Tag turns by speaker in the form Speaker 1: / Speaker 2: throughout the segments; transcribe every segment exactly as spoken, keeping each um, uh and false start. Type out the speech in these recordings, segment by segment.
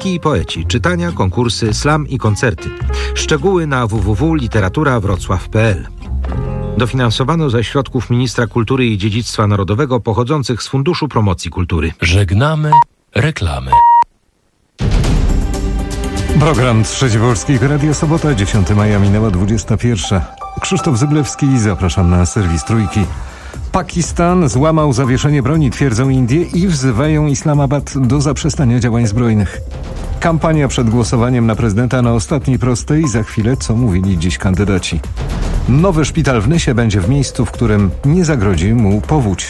Speaker 1: Poetki i poeci, czytania, konkursy, slam i koncerty. Szczegóły na w w w kropka literatura wrocław kropka p l. Dofinansowano ze środków Ministra Kultury i Dziedzictwa Narodowego pochodzących z Funduszu Promocji Kultury.
Speaker 2: Żegnamy reklamy.
Speaker 3: Program Trzeci Polskiego Radia Sobota, dziesiątego maja, minęła dwudziesta pierwsza. Krzysztof Zyblewski, zapraszam na serwis Trójki. Pakistan złamał zawieszenie broni, twierdzą Indie i wzywają Islamabad do zaprzestania działań zbrojnych. Kampania przed głosowaniem na prezydenta na ostatniej prostej. Za chwilę, co mówili dziś kandydaci. Nowy szpital w Nysie będzie w miejscu, w którym nie zagrodzi mu powódź.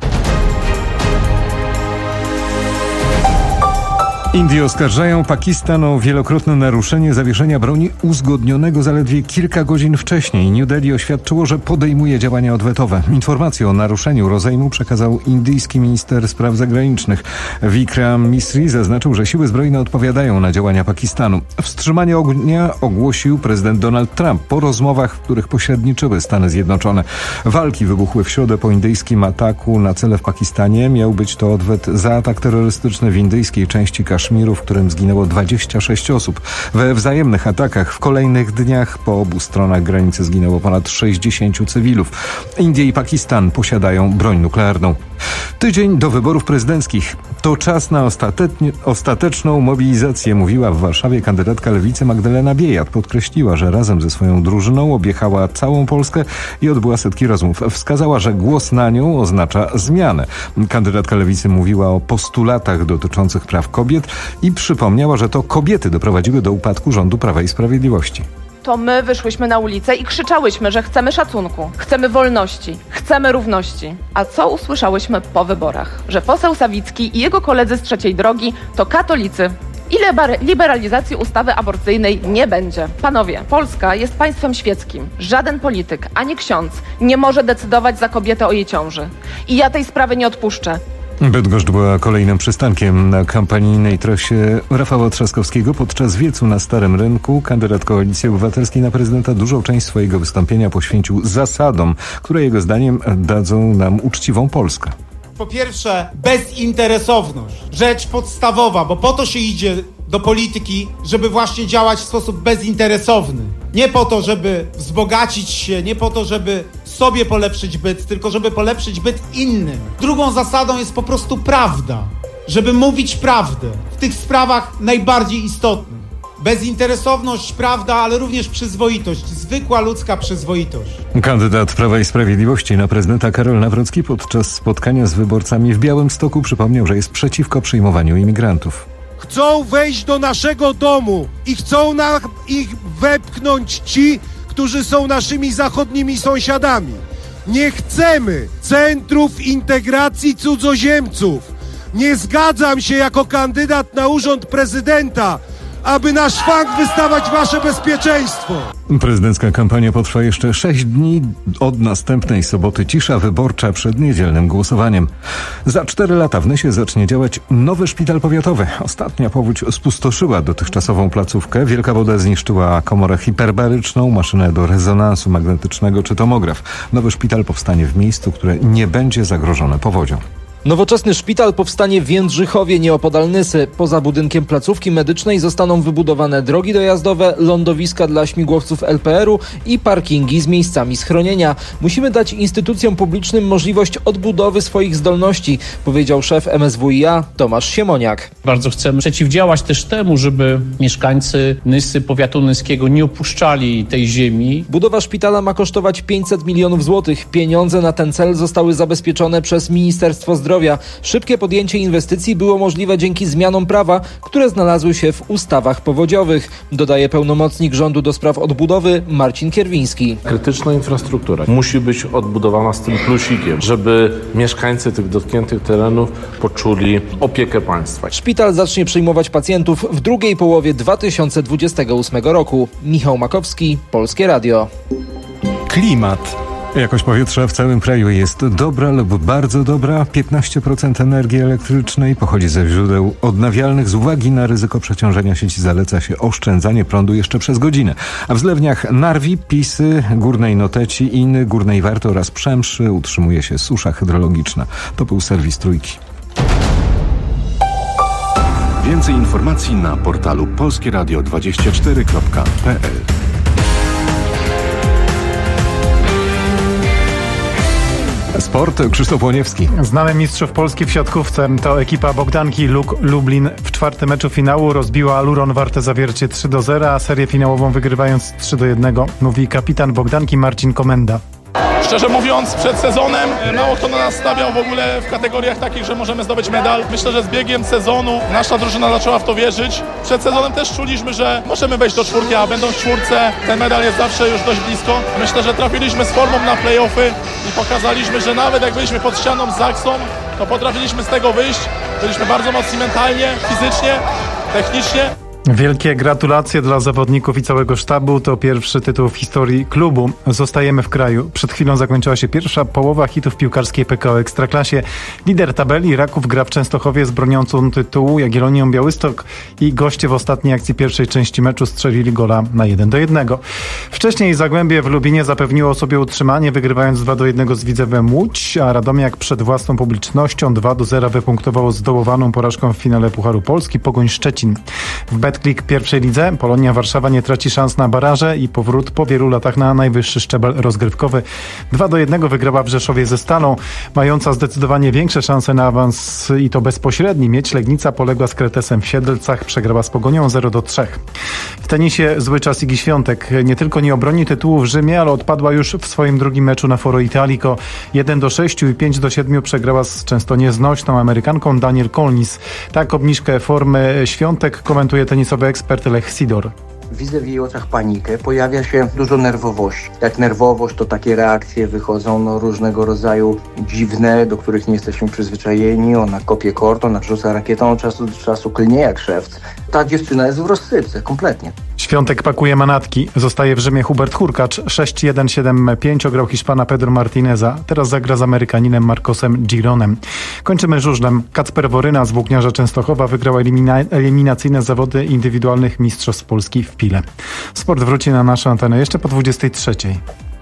Speaker 3: Indie oskarżają Pakistan o wielokrotne naruszenie zawieszenia broni uzgodnionego zaledwie kilka godzin wcześniej. New Delhi oświadczyło, że podejmuje działania odwetowe. Informację o naruszeniu rozejmu przekazał indyjski minister spraw zagranicznych. Vikram Misri zaznaczył, że siły zbrojne odpowiadają na działania Pakistanu. Wstrzymanie ognia ogłosił prezydent Donald Trump po rozmowach, w których pośredniczyły Stany Zjednoczone. Walki wybuchły w środę po indyjskim ataku na cele w Pakistanie. Miał być to odwet za atak terrorystyczny w indyjskiej części Kaszmiru, w którym zginęło dwadzieścia sześć osób. We wzajemnych atakach w kolejnych dniach po obu stronach granicy zginęło ponad sześćdziesięciu cywilów. Indie i Pakistan posiadają broń nuklearną. Tydzień do wyborów prezydenckich. To czas na ostatecznie, ostateczną mobilizację, mówiła w Warszawie kandydatka Lewicy Magdalena Biejat. Podkreśliła, że razem ze swoją drużyną objechała całą Polskę i odbyła setki rozmów. Wskazała, że głos na nią oznacza zmianę. Kandydatka Lewicy mówiła o postulatach dotyczących praw kobiet i przypomniała, że to kobiety doprowadziły do upadku rządu Prawa i Sprawiedliwości.
Speaker 4: To my wyszłyśmy na ulicę i krzyczałyśmy, że chcemy szacunku, chcemy wolności, chcemy równości. A co usłyszałyśmy po wyborach? Że poseł Sawicki i jego koledzy z Trzeciej Drogi to katolicy. I liberalizacji ustawy aborcyjnej nie będzie. Panowie, Polska jest państwem świeckim. Żaden polityk, ani ksiądz nie może decydować za kobietę o jej ciąży. I ja tej sprawy nie odpuszczę.
Speaker 3: Bydgoszcz była kolejnym przystankiem na kampanijnej trasie Rafała Trzaskowskiego. Podczas wiecu na Starym Rynku kandydat Koalicji Obywatelskiej na prezydenta dużą część swojego wystąpienia poświęcił zasadom, które jego zdaniem dadzą nam uczciwą Polskę.
Speaker 5: Po pierwsze, bezinteresowność. Rzecz podstawowa, bo po to się idzie do polityki, żeby właśnie działać w sposób bezinteresowny. Nie po to, żeby wzbogacić się, nie po to, żeby sobie polepszyć byt, tylko żeby polepszyć byt innym. Drugą zasadą jest po prostu prawda. Żeby mówić prawdę w tych sprawach najbardziej istotnych. Bezinteresowność, prawda, ale również przyzwoitość. Zwykła ludzka przyzwoitość.
Speaker 3: Kandydat Prawa i Sprawiedliwości na prezydenta Karol Nawrocki podczas spotkania z wyborcami w Białymstoku przypomniał, że jest przeciwko przyjmowaniu imigrantów.
Speaker 6: Chcą wejść do naszego domu i chcą na ich wepchnąć ci, którzy są naszymi zachodnimi sąsiadami. Nie chcemy centrów integracji cudzoziemców. Nie zgadzam się jako kandydat na urząd prezydenta, aby na szwank wystawać wasze bezpieczeństwo.
Speaker 3: Prezydencka kampania potrwa jeszcze sześć dni. Od następnej soboty cisza wyborcza przed niedzielnym głosowaniem. Za cztery lata w Nysie zacznie działać nowy szpital powiatowy. Ostatnia powódź spustoszyła dotychczasową placówkę. Wielka woda zniszczyła komorę hiperbaryczną, maszynę do rezonansu magnetycznego czy tomograf. Nowy szpital powstanie w miejscu, które nie będzie zagrożone powodzią.
Speaker 7: Nowoczesny szpital powstanie w Jędrzychowie, nieopodal Nysy. Poza budynkiem placówki medycznej zostaną wybudowane drogi dojazdowe, lądowiska dla śmigłowców L P R u i parkingi z miejscami schronienia. Musimy dać instytucjom publicznym możliwość odbudowy swoich zdolności, powiedział szef M S W i A Tomasz Siemoniak.
Speaker 8: Bardzo chcemy przeciwdziałać też temu, żeby mieszkańcy Nysy, powiatu nyskiego nie opuszczali tej ziemi.
Speaker 7: Budowa szpitala ma kosztować pięćset milionów złotych. Pieniądze na ten cel zostały zabezpieczone przez Ministerstwo Zdrowia. Szybkie podjęcie inwestycji było możliwe dzięki zmianom prawa, które znalazły się w ustawach powodziowych, dodaje pełnomocnik rządu do spraw odbudowy Marcin Kierwiński.
Speaker 9: Krytyczna infrastruktura musi być odbudowana z tym plusikiem, żeby mieszkańcy tych dotkniętych terenów poczuli opiekę państwa.
Speaker 7: Szpital zacznie przyjmować pacjentów w drugiej połowie dwa tysiące dwudziestego ósmego roku. Michał Makowski, Polskie Radio.
Speaker 3: Klimat. Jakość powietrza w całym kraju jest dobra lub bardzo dobra. piętnaście procent energii elektrycznej pochodzi ze źródeł odnawialnych. Z uwagi na ryzyko przeciążenia sieci zaleca się oszczędzanie prądu jeszcze przez godzinę. A w zlewniach Narwi, Pisy, Górnej Noteci, Iny, Górnej Warty oraz Przemszy utrzymuje się susza hydrologiczna. To był serwis Trójki.
Speaker 10: Więcej informacji na portalu polskie radio dwadzieścia cztery kropka p l.
Speaker 3: Sport, Krzysztof Łoniewski.
Speaker 11: Znamy mistrzów Polski w siatkówce. To ekipa Bogdanki Luk Lublin w czwartym meczu finału rozbiła Aluron Warte Zawiercie trzy do zera, a serię finałową wygrywając trzy do jednego, mówi kapitan Bogdanki Marcin Komenda.
Speaker 12: Szczerze mówiąc, przed sezonem mało kto na nas stawiał w ogóle w kategoriach takich, że możemy zdobyć medal. Myślę, że z biegiem sezonu nasza drużyna zaczęła w to wierzyć. Przed sezonem też czuliśmy, że możemy wejść do czwórki, a będąc w czwórce ten medal jest zawsze już dość blisko. Myślę, że trafiliśmy z formą na play-offy i pokazaliśmy, że nawet jak byliśmy pod ścianą z Zaksą, to potrafiliśmy z tego wyjść. Byliśmy bardzo mocni mentalnie, fizycznie, technicznie.
Speaker 11: Wielkie gratulacje dla zawodników i całego sztabu. To pierwszy tytuł w historii klubu. Zostajemy w kraju. Przed chwilą zakończyła się pierwsza połowa hitów piłkarskiej P K O Ekstraklasie. Lider tabeli Raków gra w Częstochowie z broniącą tytułu Jagiellonią Białystok i goście w ostatniej akcji pierwszej części meczu strzelili gola na jeden do jednego. Wcześniej Zagłębie w Lubinie zapewniło sobie utrzymanie, wygrywając dwa do jednego z Widzewem Łódź, a Radomiak przed własną publicznością dwa do zera wypunktowało zdołowaną porażką w finale Pucharu Polski Pogoń Szczecin. W Betklik pierwszej lidze Polonia Warszawa nie traci szans na baraże i powrót po wielu latach na najwyższy szczebel rozgrywkowy. dwa do jednego wygrała w Rzeszowie ze Stalą, mająca zdecydowanie większe szanse na awans i to bezpośredni. Miedź Legnica poległa z Kretesem w Siedlcach, przegrała z Pogonią zero do trzech. W tenisie zły czas Igi Świątek. Nie tylko nie obroni tytułu w Rzymie, ale odpadła już w swoim drugim meczu na Foro Italico. jeden do sześciu i pięć do siedmiu przegrała z często nieznośną Amerykanką Daniel Collins. Tak obniżkę formy Świątek komentuje tenisowy ekspert Lech Sidor.
Speaker 13: Widzę w jej oczach panikę, pojawia się dużo nerwowości. Jak nerwowość, to takie reakcje wychodzą no, różnego rodzaju dziwne, do których nie jesteśmy przyzwyczajeni. Ona kopie kort, ona rzuca rakietą, od czasu do czasu klnie jak szewc. Ta dziewczyna jest w rozsypce, kompletnie.
Speaker 11: Świątek pakuje manatki. Zostaje w Rzymie Hubert Hurkacz. sześć jeden siedem pięć ograł Hiszpana Pedro Martineza. Teraz zagra z Amerykaninem Marcosem Gironem. Kończymy żużlem. Kacper Woryna z Włókniarza Częstochowa wygrał elimina- eliminacyjne zawody indywidualnych Mistrzostw Polski w Pile. Sport wróci na naszą antenę jeszcze po dwudziestej trzeciej.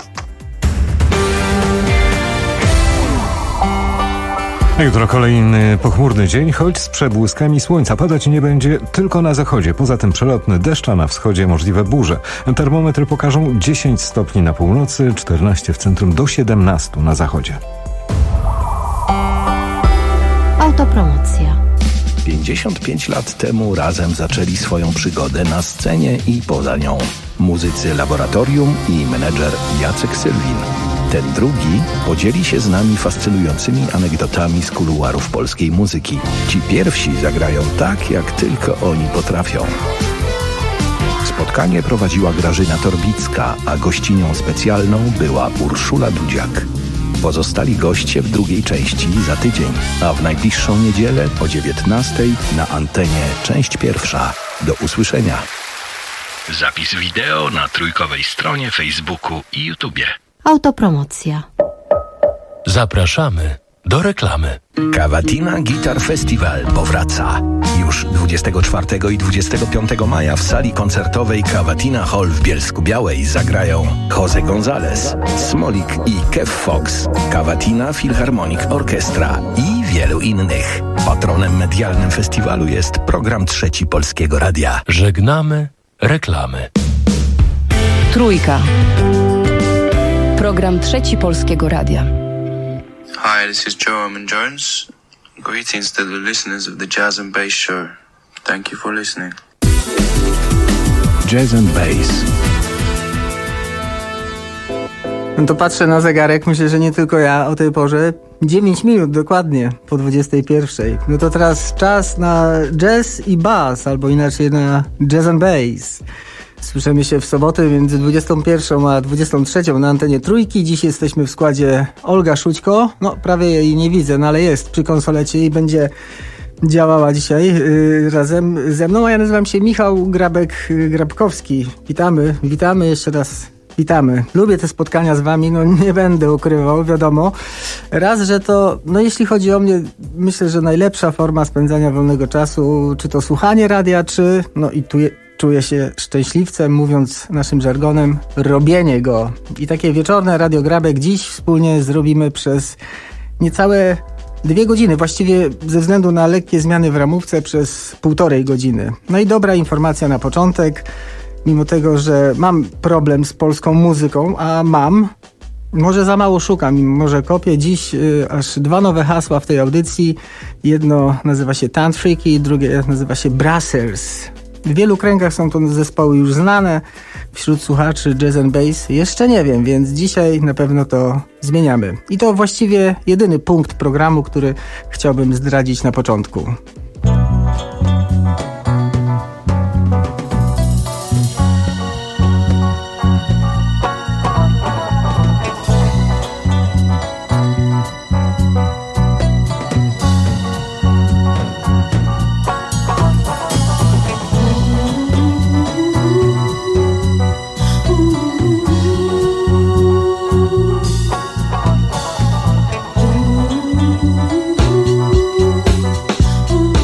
Speaker 3: Jutro kolejny pochmurny dzień, choć z przebłyskami słońca. Padać nie będzie tylko na zachodzie. Poza tym przelotny deszcz, a na wschodzie możliwe burze. Termometry pokażą dziesięć stopni na północy, czternaście w centrum, do siedemnastu na zachodzie.
Speaker 14: Autopromocja.
Speaker 2: pięćdziesiąt pięć lat temu razem zaczęli swoją przygodę na scenie i poza nią. Muzycy Laboratorium i menedżer Jacek Sylwin. Ten drugi podzieli się z nami fascynującymi anegdotami z kuluarów polskiej muzyki. Ci pierwsi zagrają tak, jak tylko oni potrafią. Spotkanie prowadziła Grażyna Torbicka, a gościnią specjalną była Urszula Dudziak. Pozostali goście w drugiej części za tydzień, a w najbliższą niedzielę o dziewiętnastej na antenie część pierwsza. Do usłyszenia. Zapis wideo na trójkowej stronie Facebooku i YouTubie.
Speaker 14: Autopromocja.
Speaker 2: Zapraszamy do reklamy. Cavatina Guitar Festival powraca. Już dwudziestego czwartego i dwudziestego piątego maja w sali koncertowej Cavatina Hall w Bielsku-Białej zagrają Jose González, Smolik i Kev Fox, Cavatina Philharmonic Orchestra i wielu innych. Patronem medialnym festiwalu jest program Trzeci Polskiego Radia. Żegnamy reklamy.
Speaker 15: Trójka. Program Trzeci Polskiego Radia.
Speaker 16: Hi, this is Joe Armon-Jones. Greetings to the listeners of the Jazz and Bass Show. Thank you for listening.
Speaker 2: Jazz and Bass.
Speaker 17: No to patrzę na zegarek, myślę, że nie tylko ja o tej porze. dziewięć minut dokładnie po dwudziestej pierwszej. No to teraz czas na jazz i bass, albo inaczej na Jazz and Bass. Słyszymy się w sobotę między dwudziestą pierwszą a dwudziestą trzecią na antenie Trójki. Dziś jesteśmy w składzie Olga Szućko. No, prawie jej nie widzę, no ale jest przy konsolecie i będzie działała dzisiaj yy, razem ze mną. A ja nazywam się Michał Grabek-Grabkowski. Witamy, witamy jeszcze raz. Witamy. Lubię te spotkania z wami, no nie będę ukrywał, wiadomo. Raz, że to, no jeśli chodzi o mnie, myślę, że najlepsza forma spędzania wolnego czasu, czy to słuchanie radia, czy, no i tu je, czuję się szczęśliwcem, mówiąc naszym żargonem, robienie go. I takie wieczorne Radio Grabek dziś wspólnie zrobimy przez niecałe Dwie godziny, właściwie ze względu na lekkie zmiany w ramówce przez półtorej godziny. No i dobra informacja na początek, mimo tego, że mam problem z polską muzyką, a mam, może za mało szukam, może kopię. Dziś y, aż dwa nowe hasła w tej audycji. Jedno nazywa się Tantriki, drugie nazywa się Brassers. W wielu kręgach są to zespoły już znane, wśród słuchaczy jazz and bass jeszcze nie wiem, więc dzisiaj na pewno to zmieniamy. I to właściwie jedyny punkt programu, który chciałbym zdradzić na początku.
Speaker 18: Ooh.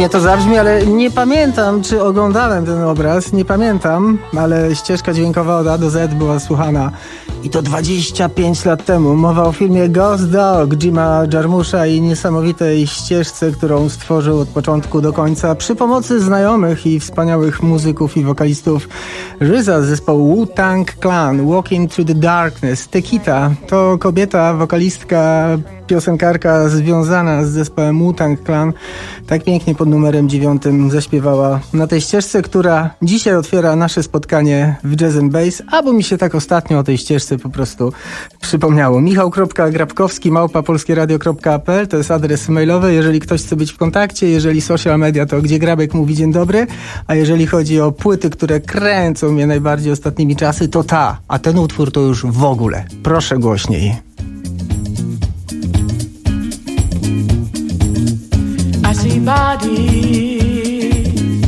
Speaker 17: dziwnie to zabrzmi, ale nie pamiętam, czy oglądałem ten obraz, nie pamiętam, ale ścieżka dźwiękowa od A do Z była słuchana i to dwadzieścia pięć lat temu. Mowa o filmie Ghost Dog Jima Jarmusza i niesamowitej ścieżce, którą stworzył od początku do końca przy pomocy znajomych i wspaniałych muzyków i wokalistów R Z A z zespołu Wu-Tang Clan. Walking Through the Darkness. Tekita to kobieta, wokalistka, piosenkarka związana z zespołem Wu-Tang Clan. Tak pięknie pod numerem dziewiątym zaśpiewała na tej ścieżce, która dzisiaj otwiera nasze spotkanie w Jazz and Bass, albo mi się tak ostatnio o tej ścieżce po prostu przypomniało. michał kropka grabkowski małpa polskieradio kropka p l to jest adres mailowy, jeżeli ktoś chce być w kontakcie, jeżeli social media, to gdzie Grabek mówi dzień dobry, a jeżeli chodzi o płyty, które kręcą mnie najbardziej ostatnimi czasy, to ta, a ten utwór to już w ogóle. Proszę głośniej.
Speaker 18: I see bodies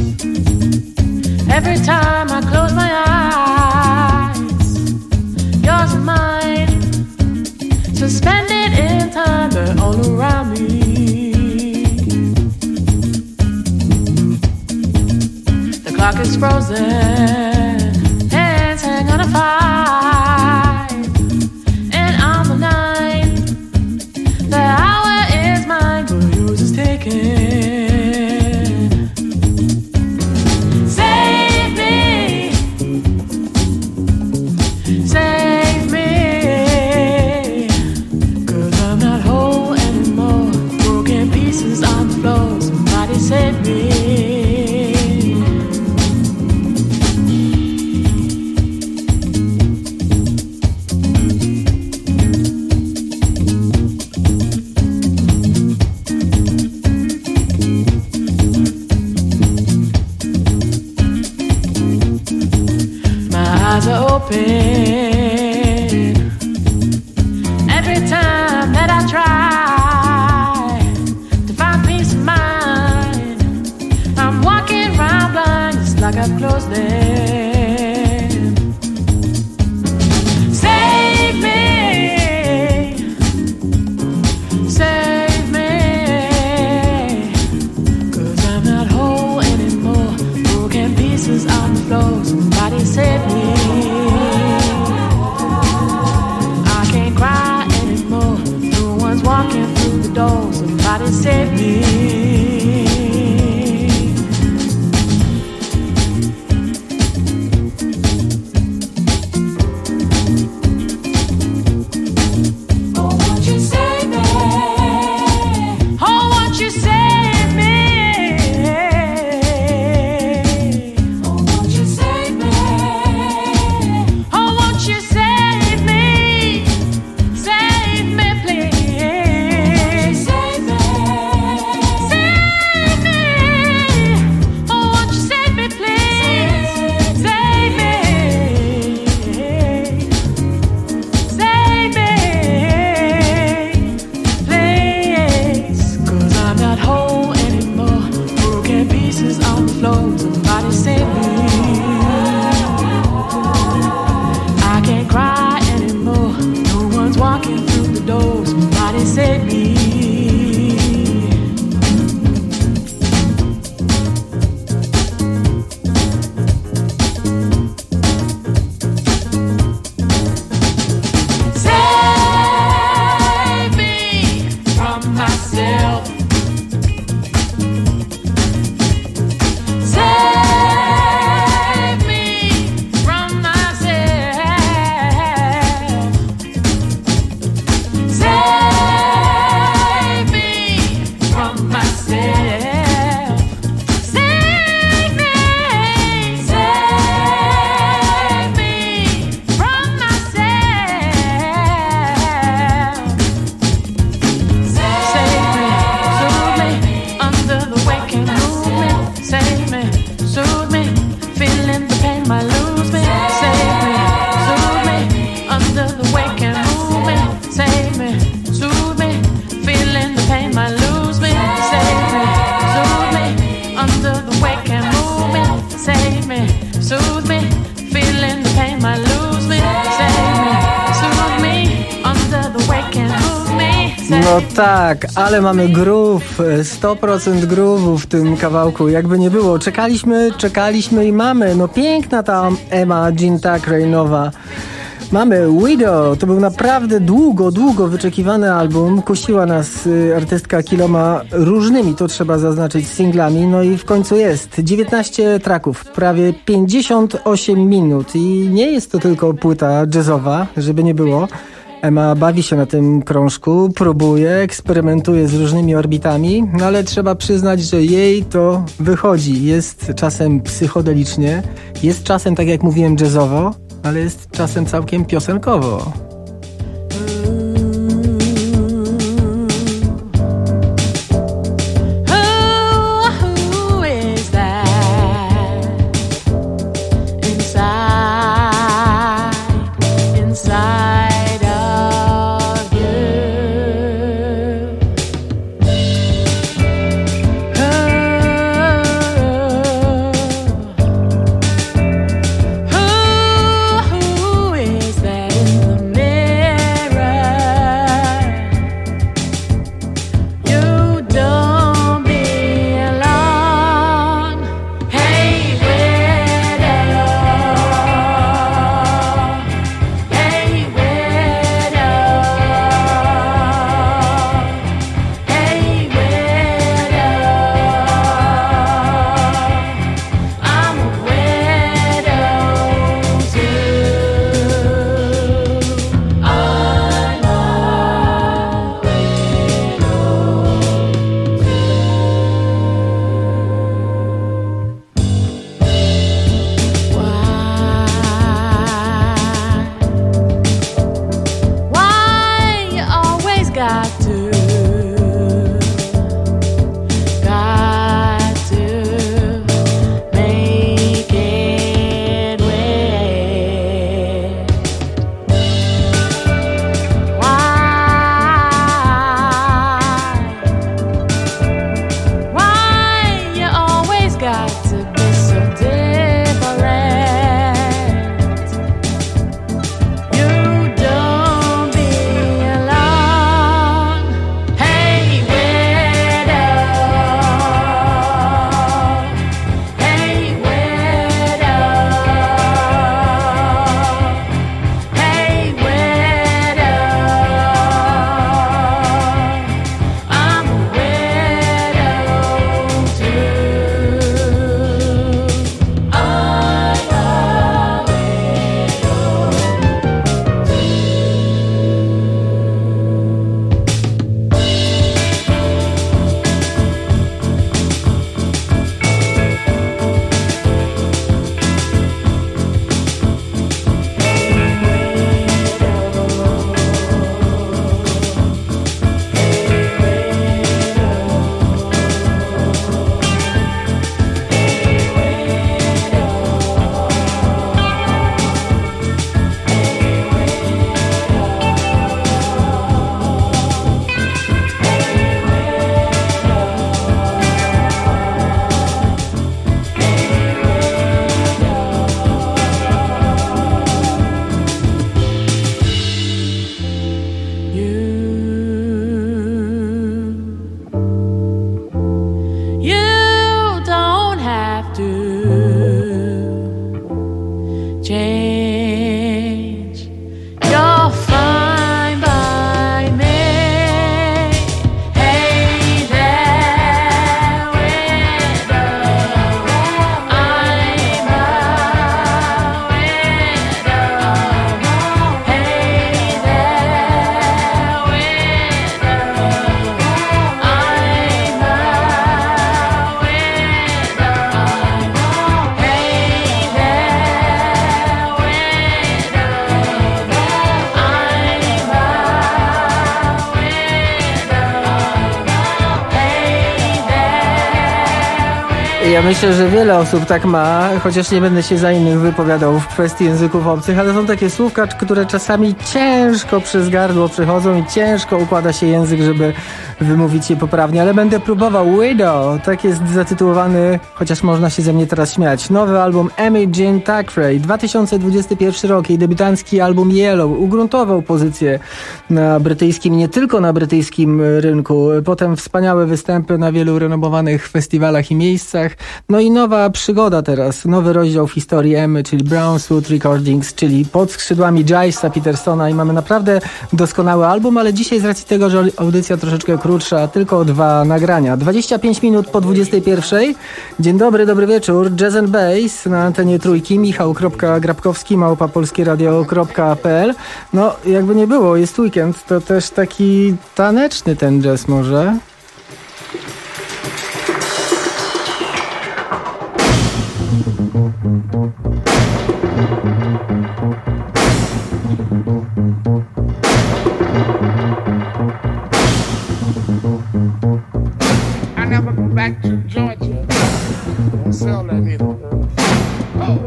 Speaker 18: every time I close my eyes. Yours and mine, suspended in time, they're all around me. The clock is frozen, hands hang on a five, and on the nine, the hour is mine, but yours is taken. Save me, save me, 'cause I'm not whole anymore. Broken pieces on the floor, somebody save me. Eyes are open every time that I try to find peace of mind. I'm walking around blind, it's like I've closed them. Save me, save me, 'cause I'm not whole anymore. Broken pieces on the floor, somebody save me. Walking through the door, somebody save me.
Speaker 17: No tak, ale mamy groove, sto procent groove'u w tym kawałku, jakby nie było. Czekaliśmy, czekaliśmy i mamy. No piękna ta Emma Jean Thackeray nowa. Mamy Widow, to był naprawdę długo, długo wyczekiwany album. Kusiła nas y, artystka kiloma różnymi, to trzeba zaznaczyć, singlami. No i w końcu jest. dziewiętnaście traków, prawie pięćdziesiąt osiem minut. I nie jest to tylko płyta jazzowa, żeby nie było. Emma bawi się na tym krążku, próbuje, eksperymentuje z różnymi orbitami, no ale trzeba przyznać, że jej to wychodzi. Jest czasem psychodelicznie, jest czasem, tak jak mówiłem, jazzowo, ale jest czasem całkiem piosenkowo. Ja myślę, że wiele osób tak ma, chociaż nie będę się za innych wypowiadał w kwestii języków obcych, ale są takie słówka, które czasami ciężko przez gardło przechodzą i ciężko układa się język, żeby wymówić je poprawnie, ale będę próbował. Widow, tak jest zatytułowany, chociaż można się ze mnie teraz śmiać, nowy album Amy Jean Thackeray, dwa tysiące dwudziesty pierwszy rok, jej debiutancki album Yellow ugruntował pozycję na brytyjskim, nie tylko na brytyjskim rynku, potem wspaniałe występy na wielu renomowanych festiwalach i miejscach, no i nowa przygoda teraz, nowy rozdział w historii Emmy, czyli Brownswood Recordings, czyli pod skrzydłami Gilesa Petersona i mamy naprawdę doskonały album, ale dzisiaj z racji tego, że audycja troszeczkę krótsza, tylko dwa nagrania. dwadzieścia pięć minut po dwudziestej pierwszej. Dzień dobry, dobry wieczór. Jazz and Bass na antenie Trójki. Michał.Grabkowski, małpa polskieradio.pl. No, jakby nie było, jest weekend, to też taki taneczny ten jazz może.
Speaker 19: I never go back to Georgia. Don't sell that either. Oh.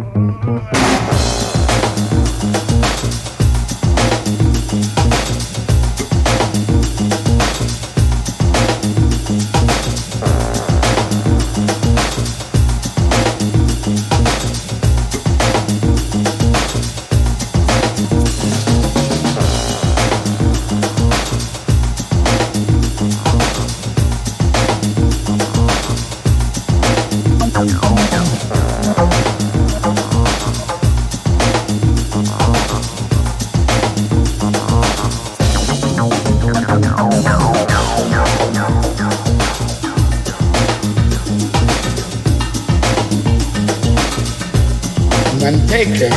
Speaker 19: Manteca.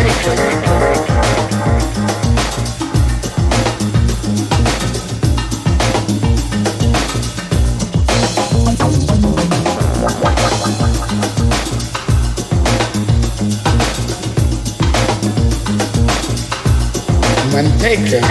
Speaker 19: Manteca.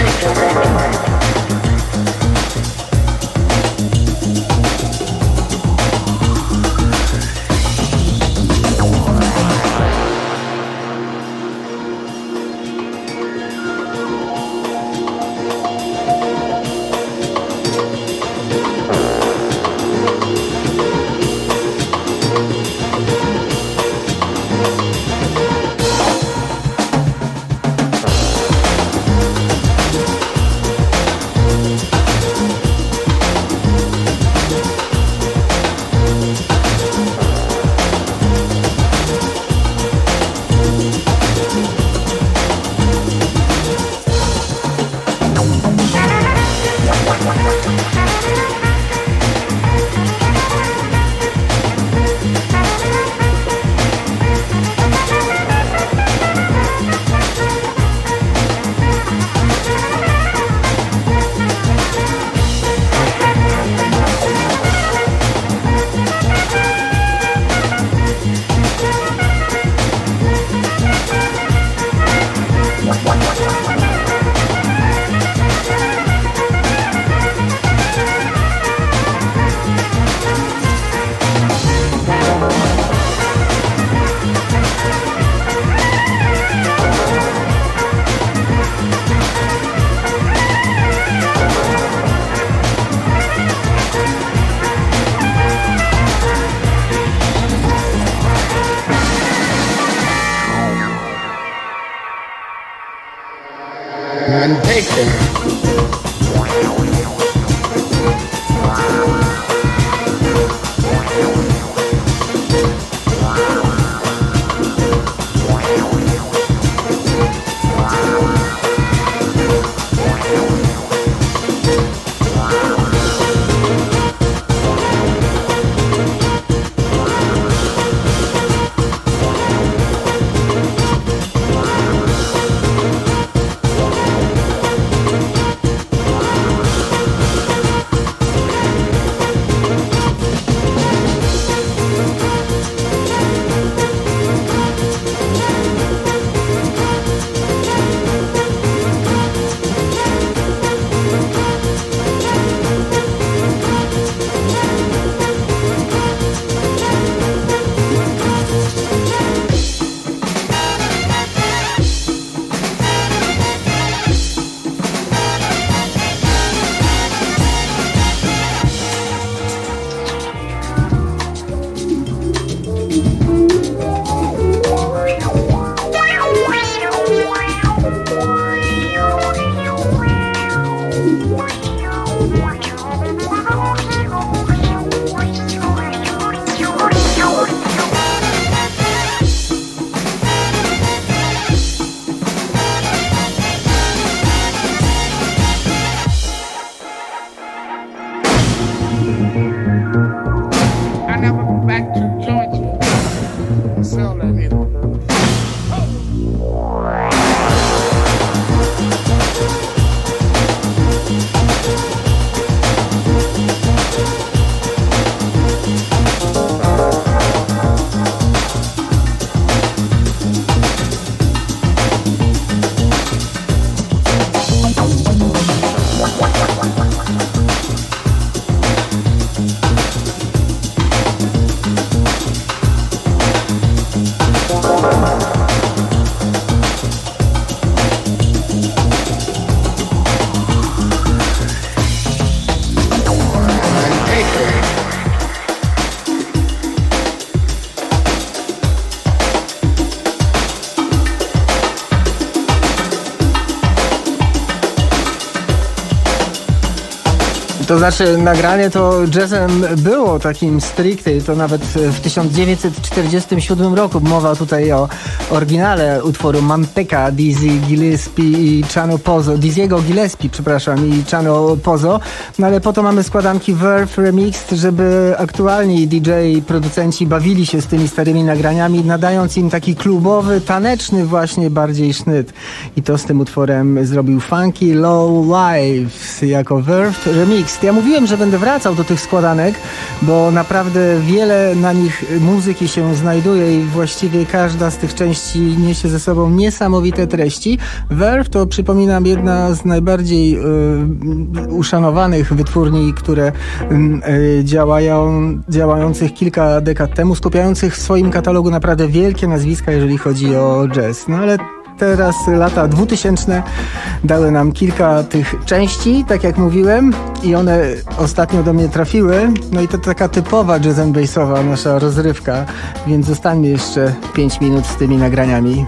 Speaker 19: I never go back to Georgia and sell that either.
Speaker 17: To znaczy nagranie to jazzem było takim stricte, to nawet w tysiąc dziewięćset czterdziestym siódmym roku. Mowa tutaj o oryginale utworu Manteca Dizzy Gillespie i Chano Pozo, Dizzy'ego Gillespie, przepraszam, i Chano Pozo. No ale po to mamy składanki Verve Remixed, żeby aktualni D J, producenci bawili się z tymi starymi nagraniami, nadając im taki klubowy, taneczny właśnie bardziej sznyt. I to z tym utworem zrobił Funky Low Life jako Verve Remixed. Ja mówiłem, że będę wracał do tych składanek, bo naprawdę wiele na nich muzyki się znajduje i właściwie każda z tych części niesie ze sobą niesamowite treści. Verve to, przypominam, jedna z najbardziej y, uszanowanych wytwórni, które y, działają, działających kilka dekad temu, skupiających w swoim katalogu naprawdę wielkie nazwiska, jeżeli chodzi o jazz. No ale teraz lata dwutysięczne dały nam kilka tych części, tak jak mówiłem, i one ostatnio do mnie trafiły. No i to taka typowa jazz and bassowa nasza rozrywka, więc zostańmy jeszcze pięć minut z tymi nagraniami.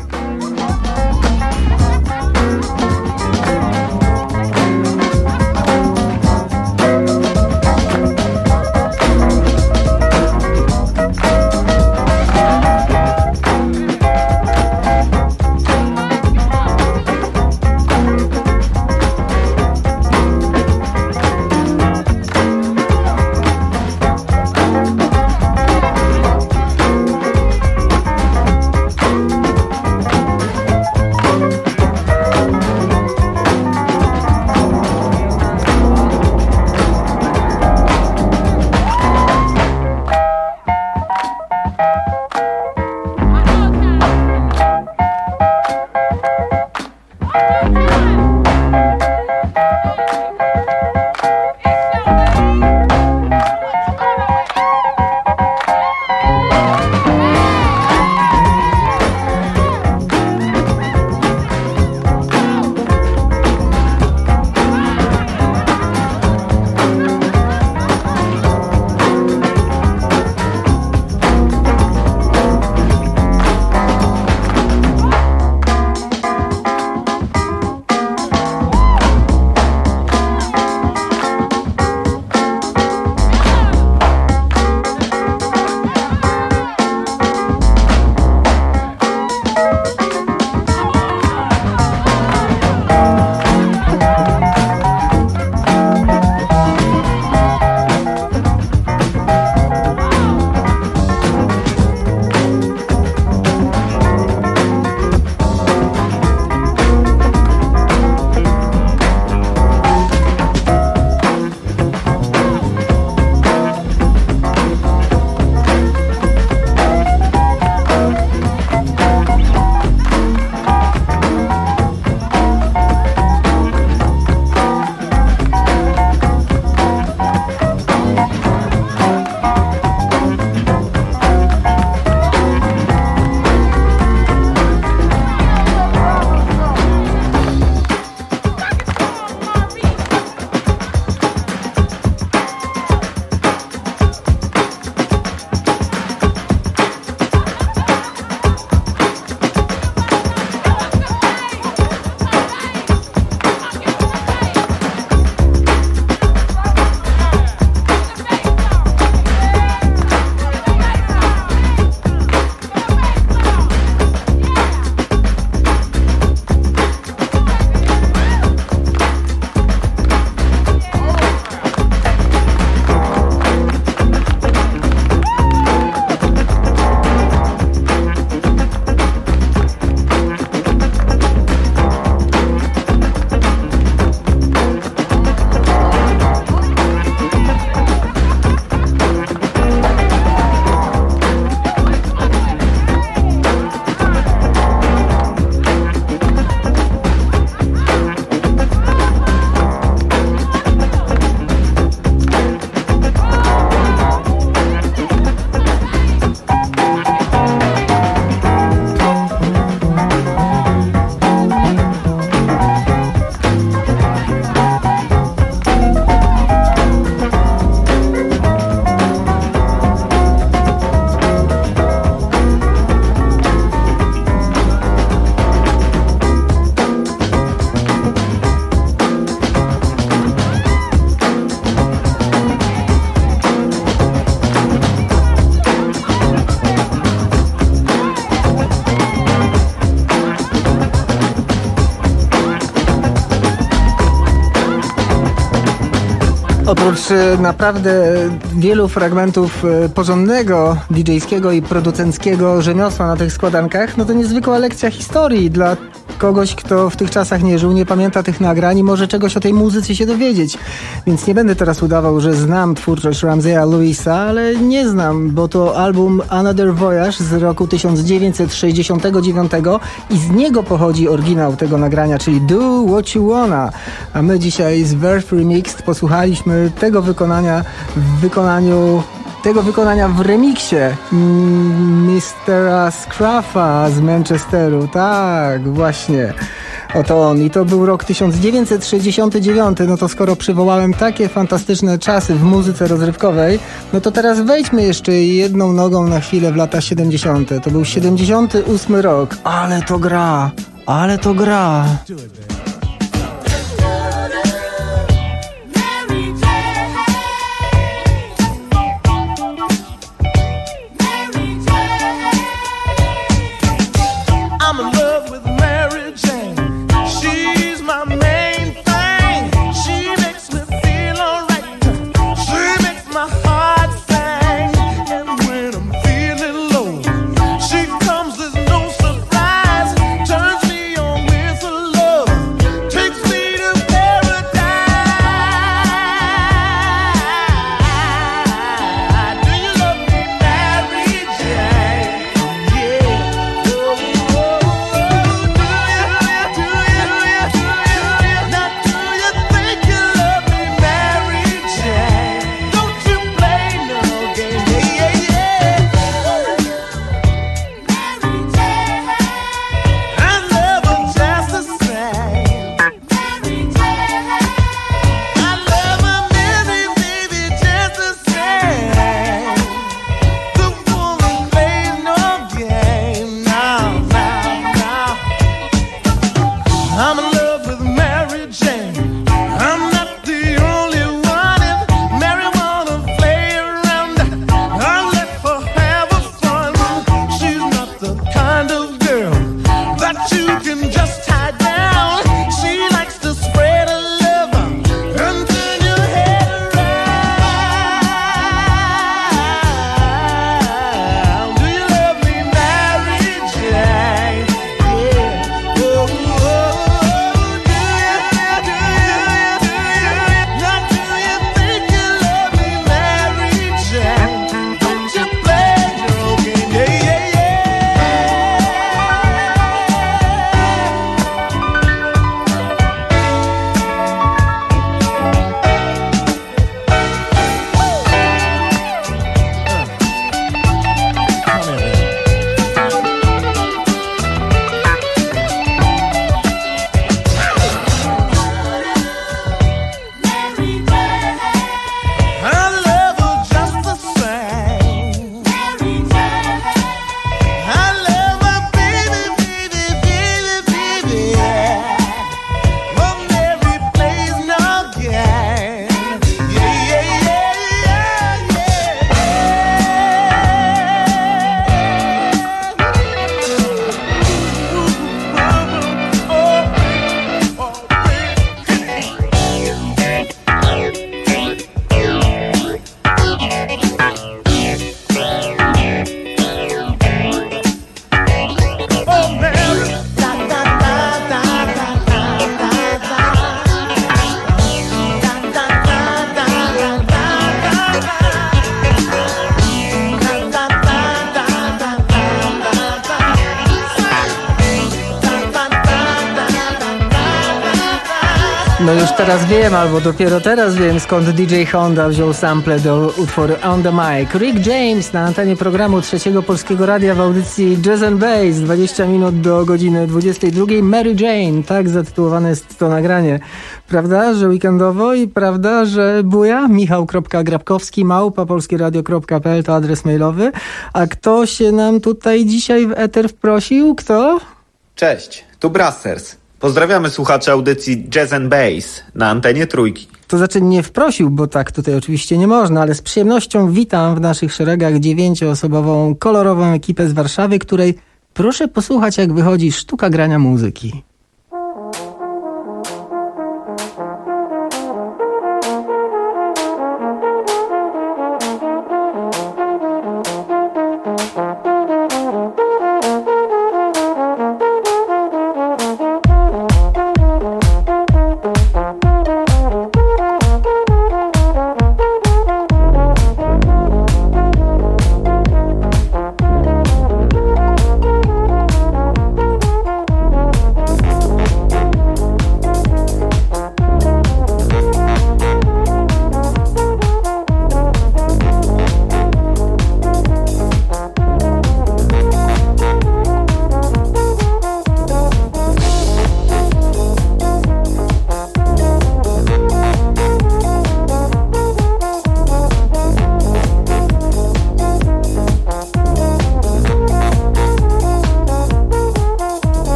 Speaker 17: Oprócz e, naprawdę wielu fragmentów e, porządnego didżejskiego i producenckiego rzemiosła na tych składankach, no to niezwykła lekcja historii dla kogoś, kto w tych czasach nie żył, nie pamięta tych nagrań i może czegoś o tej muzyce się dowiedzieć. Więc nie będę teraz udawał, że znam twórczość Ramseya Lewisa, ale nie znam, bo to album Another Voyage z roku tysiąc dziewięćset sześćdziesiątego dziewiątego i z niego pochodzi oryginał tego nagrania, czyli Do What You Wanna. A my dzisiaj z Verve Remixed posłuchaliśmy tego wykonania w wykonaniu tego wykonania w remiksie mistera Scruffa z Manchesteru. Tak, właśnie. Oto on. I to był rok tysiąc dziewięćset sześćdziesiąty dziewiąty. No to skoro przywołałem takie fantastyczne czasy w muzyce rozrywkowej, no to teraz wejdźmy jeszcze jedną nogą na chwilę w lata siedemdziesiąte. To był siedemdziesiąty ósmy rok. Ale to gra! Ale to gra! No już teraz wiem, albo dopiero teraz wiem, skąd D J Honda wziął sample do utworu On The Mic. Rick James na antenie programu Trzeciego Polskiego Radia w audycji Jazz and Bass. dwadzieścia minut do godziny dwudziestej drugiej. Mary Jane, tak zatytułowane jest to nagranie. Prawda, że weekendowo i prawda, że buja? Michał.grabkowski, małpa polskieradio kropka p l to adres mailowy. A kto się nam tutaj dzisiaj w eter wprosił? Kto?
Speaker 20: Cześć, tu Brassers. Pozdrawiamy słuchaczy audycji Jazz and Bass na antenie Trójki.
Speaker 17: To znaczy nie wprosił, bo tak tutaj oczywiście nie można, ale z przyjemnością witam w naszych szeregach dziewięcioosobową, kolorową ekipę z Warszawy, której proszę posłuchać, jak wychodzi sztuka grania muzyki.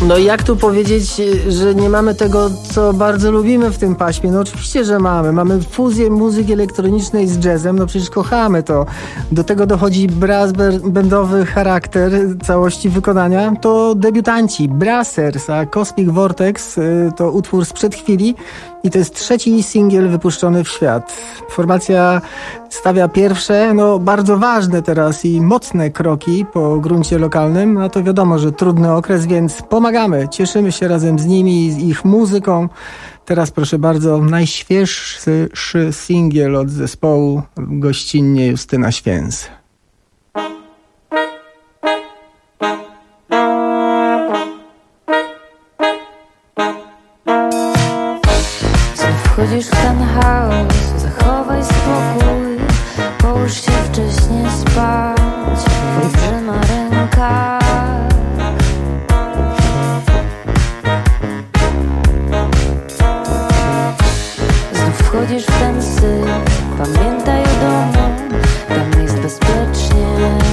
Speaker 17: No i jak tu powiedzieć, że nie mamy tego, co bardzo lubimy w tym paśmie? No oczywiście, że mamy. Mamy fuzję muzyki elektronicznej z jazzem, no przecież kochamy to. Do tego dochodzi brass bandowy charakter całości wykonania. To debiutanci Brassers, a Cosmic Vortex to utwór sprzed chwili i to jest trzeci singiel wypuszczony w świat. Formacja stawia pierwsze, no bardzo ważne teraz i mocne kroki po gruncie lokalnym. No to wiadomo, że trudny okres, więc pomagamy, cieszymy się razem z nimi, z ich muzyką. Teraz proszę bardzo, najświeższy singiel od zespołu, gościnnie Justyna Święs.
Speaker 18: Wchodzisz w ten chaos, zachowaj spokój, połóż się wcześnie spać, olbrzyma ręka. Znów wchodzisz w ten syf, pamiętaj o domu, tam jest bezpiecznie.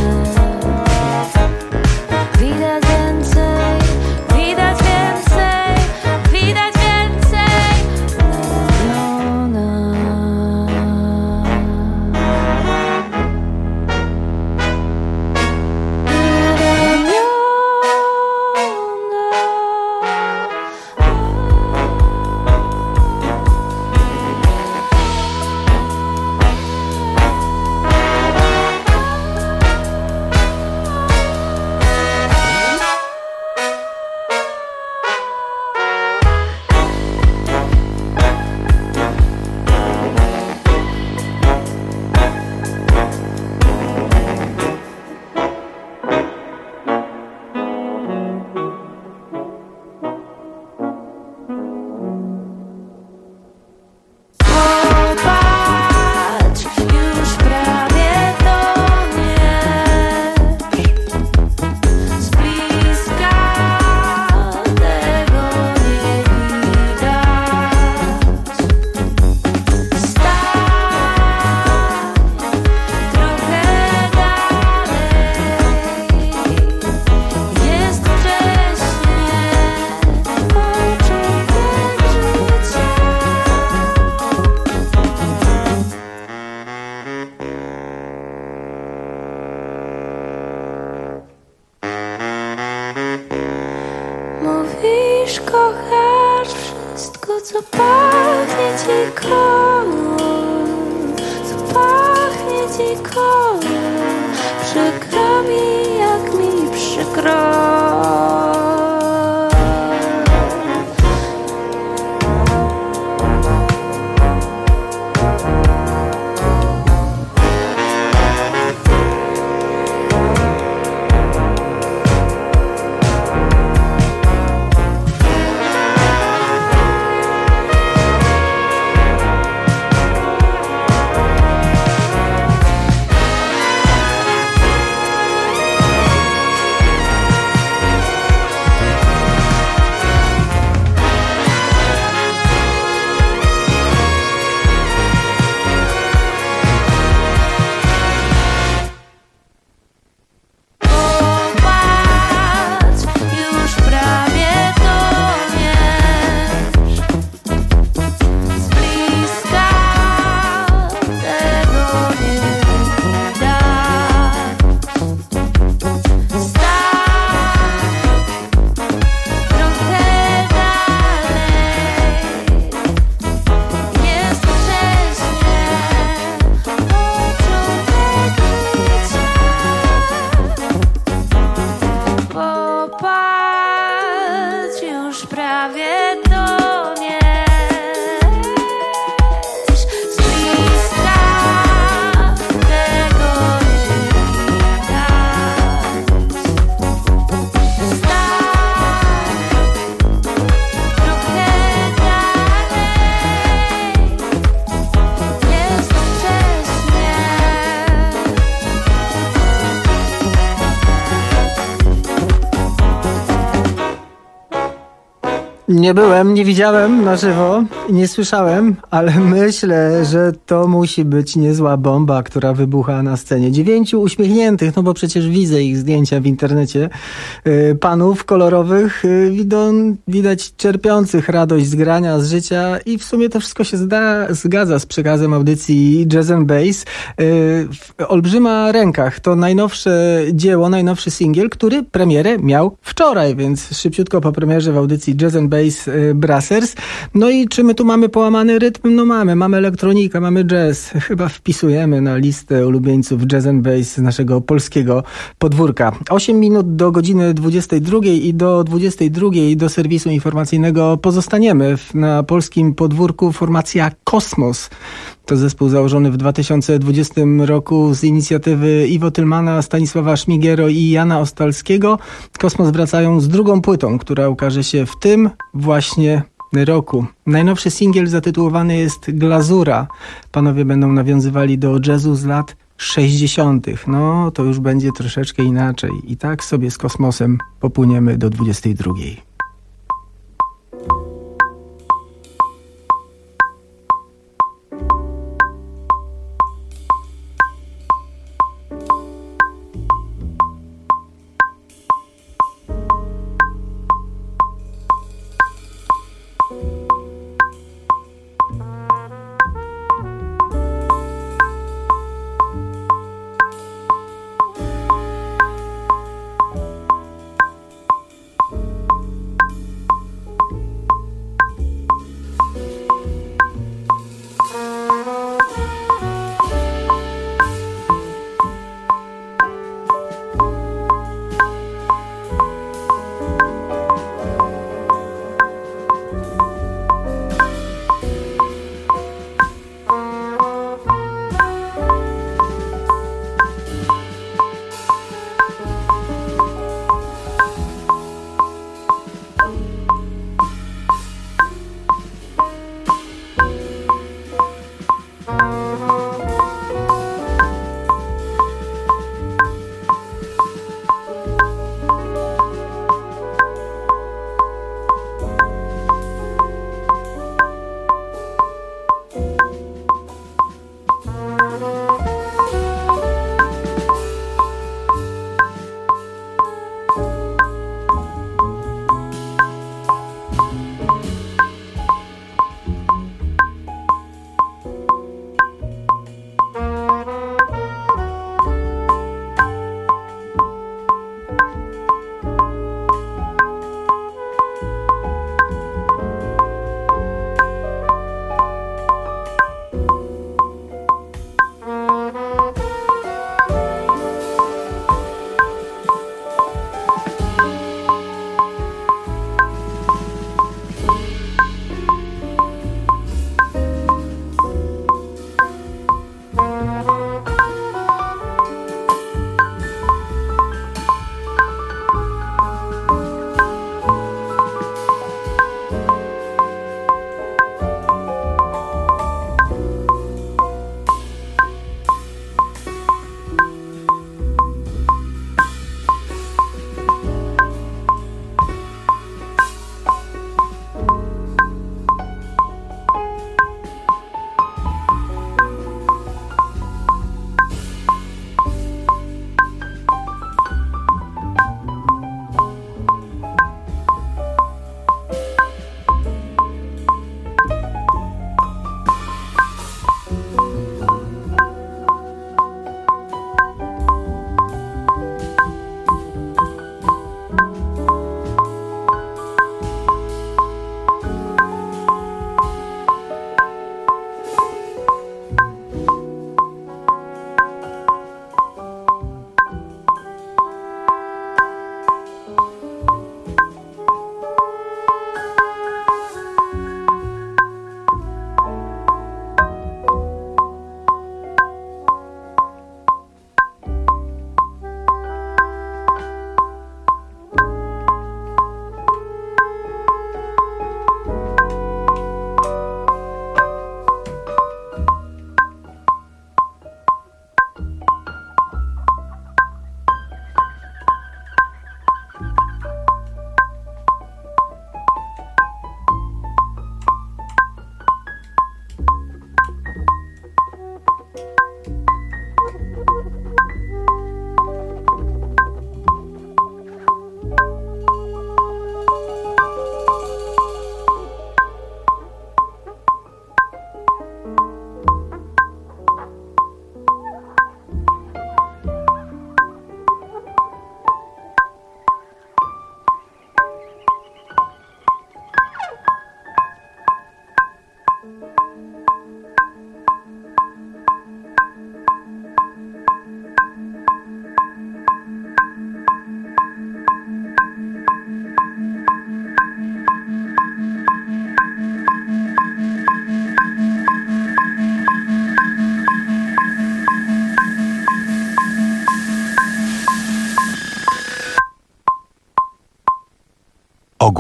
Speaker 18: Widać więcej, widać więcej, widać więcej. Mówisz, kochasz wszystko, co pachnie ci kolor, co pachnie ci kolor. Przykro mi, jak mi przykro.
Speaker 17: Nie byłem, nie widziałem na żywo, nie słyszałem, ale myślę, że to musi być niezła bomba, która wybucha na scenie. Dziewięciu uśmiechniętych, no bo przecież widzę ich zdjęcia w internecie, yy, panów kolorowych, yy, widą, widać czerpiących radość z grania, z życia i w sumie to wszystko się zda, zgadza z przekazem audycji Jazz and Bass. Yy, w Olbrzyma rękach to najnowsze dzieło, najnowszy singiel, który premierę miał wczoraj, więc szybciutko po premierze w audycji Jazz and Bass Brassers. No i czy my tu mamy połamany rytm? No mamy. Mamy elektronikę, mamy jazz. Chyba wpisujemy na listę ulubieńców Jazz and Bass z naszego polskiego podwórka. osiem minut do godziny dwudziestej drugiej i do dwudziestej drugiej do serwisu informacyjnego pozostaniemy na polskim podwórku. Formacja Kosmos. To zespół założony w dwa tysiące dwudziestym roku z inicjatywy Iwo Tylmana, Stanisława Szmigiero i Jana Ostalskiego. Kosmos wracają z drugą płytą, która ukaże się w tym właśnie roku. Najnowszy singiel zatytułowany jest Glazura. Panowie będą nawiązywali do jazzu z lat sześćdziesiątych. No, to już będzie troszeczkę inaczej. I tak sobie z Kosmosem popłyniemy do dwudziestej drugiej.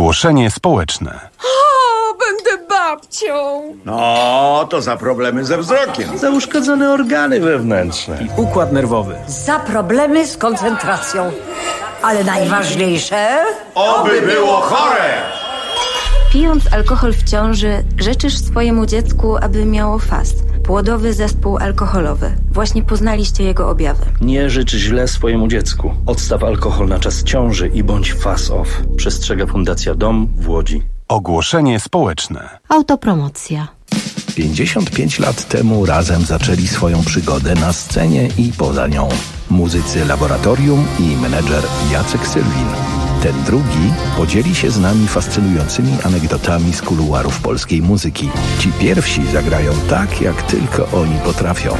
Speaker 10: Ogłoszenie społeczne.
Speaker 21: O, będę babcią.
Speaker 22: No, to za problemy ze wzrokiem.
Speaker 23: Za uszkodzone organy wewnętrzne.
Speaker 22: I układ nerwowy.
Speaker 21: Za problemy z koncentracją. Ale najważniejsze...
Speaker 22: Oby było chore!
Speaker 24: Pijąc alkohol w ciąży, życzysz swojemu dziecku, aby miało F A S, płodowy zespół alkoholowy. Właśnie poznaliście jego objawy.
Speaker 23: Nie życz źle swojemu dziecku. Odstaw alkohol na czas ciąży i bądź F A S off. Przestrzega Fundacja Dom w Łodzi.
Speaker 10: Ogłoszenie społeczne.
Speaker 14: Autopromocja.
Speaker 2: pięćdziesiąt pięć lat temu razem zaczęli swoją przygodę na scenie i poza nią. Muzycy Laboratorium i menedżer Jacek Sylwin. Ten drugi podzieli się z nami fascynującymi anegdotami z kuluarów polskiej muzyki. Ci pierwsi zagrają tak, jak tylko oni potrafią.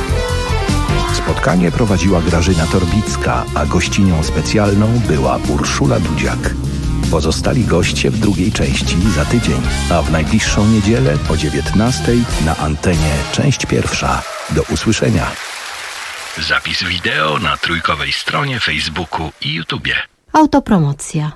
Speaker 2: Spotkanie prowadziła Grażyna Torbicka, a gościnią specjalną była Urszula Dudziak. Pozostali goście w drugiej części za tydzień, a w najbliższą niedzielę o dziewiętnastej na antenie część pierwsza. Do usłyszenia. Zapis wideo na trójkowej stronie Facebooku i YouTubie.
Speaker 14: Autopromocja.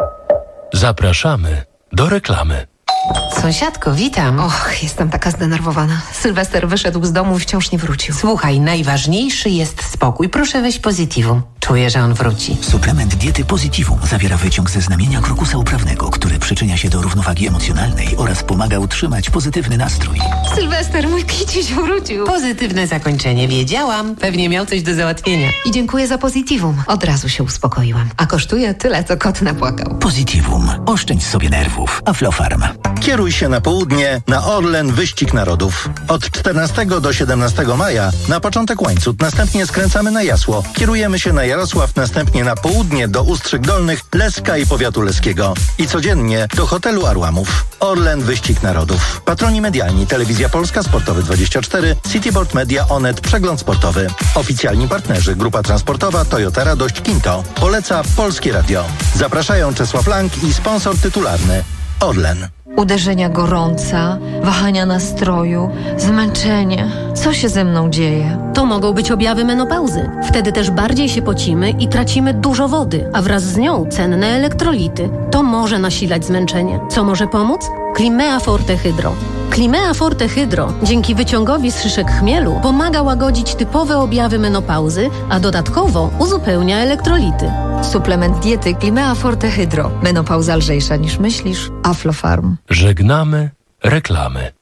Speaker 2: Zapraszamy do reklamy.
Speaker 25: Sąsiadko, witam.
Speaker 26: Och, jestem taka zdenerwowana. Sylwester wyszedł z domu i wciąż nie wrócił.
Speaker 25: Słuchaj, najważniejszy jest spokój. Proszę weź Positivum. Czuję, że on wróci.
Speaker 27: Suplement diety Positivum zawiera wyciąg ze znamienia krokusa uprawnego, który przyczynia się do równowagi emocjonalnej oraz pomaga utrzymać pozytywny nastrój.
Speaker 26: Sylwester, mój kiciuś wrócił.
Speaker 25: Pozytywne zakończenie. Wiedziałam. Pewnie miał coś do załatwienia.
Speaker 26: I dziękuję za Positivum. Od razu się uspokoiłam. A kosztuje tyle, co kot napłakał.
Speaker 27: Positivum. Oszczędź sobie nerwów. Aflofarm.
Speaker 28: Kieruj się na południe na Orlen Wyścig Narodów. Od czternastego do siedemnastego maja na początek Łańcut, następnie skręcamy na Jasło. Kierujemy się na Jarosław, następnie na południe do Ustrzyk Dolnych, Leska i powiatu leskiego. I codziennie do hotelu Arłamów. Orlen Wyścig Narodów. Patroni medialni: Telewizja Polska, Sportowy dwadzieścia cztery, Cityboard Media, Onet, Przegląd Sportowy. Oficjalni partnerzy: Grupa Transportowa, Toyota Radość, Kinto. Poleca Polskie Radio. Zapraszają Czesław Lang i sponsor tytularny Orlen.
Speaker 26: Uderzenia gorąca, wahania nastroju, zmęczenie. Co się ze mną dzieje?
Speaker 29: To mogą być objawy menopauzy. Wtedy też bardziej się pocimy i tracimy dużo wody, a wraz z nią cenne elektrolity. To może nasilać zmęczenie. Co może pomóc? Climea Forte Hydro. Climea Forte Hydro dzięki wyciągowi z szyszek chmielu pomaga łagodzić typowe objawy menopauzy, a dodatkowo uzupełnia elektrolity.
Speaker 26: Suplement diety Climea Forte Hydro. Menopauza lżejsza niż myślisz. Aflofarm.
Speaker 2: Żegnamy reklamy.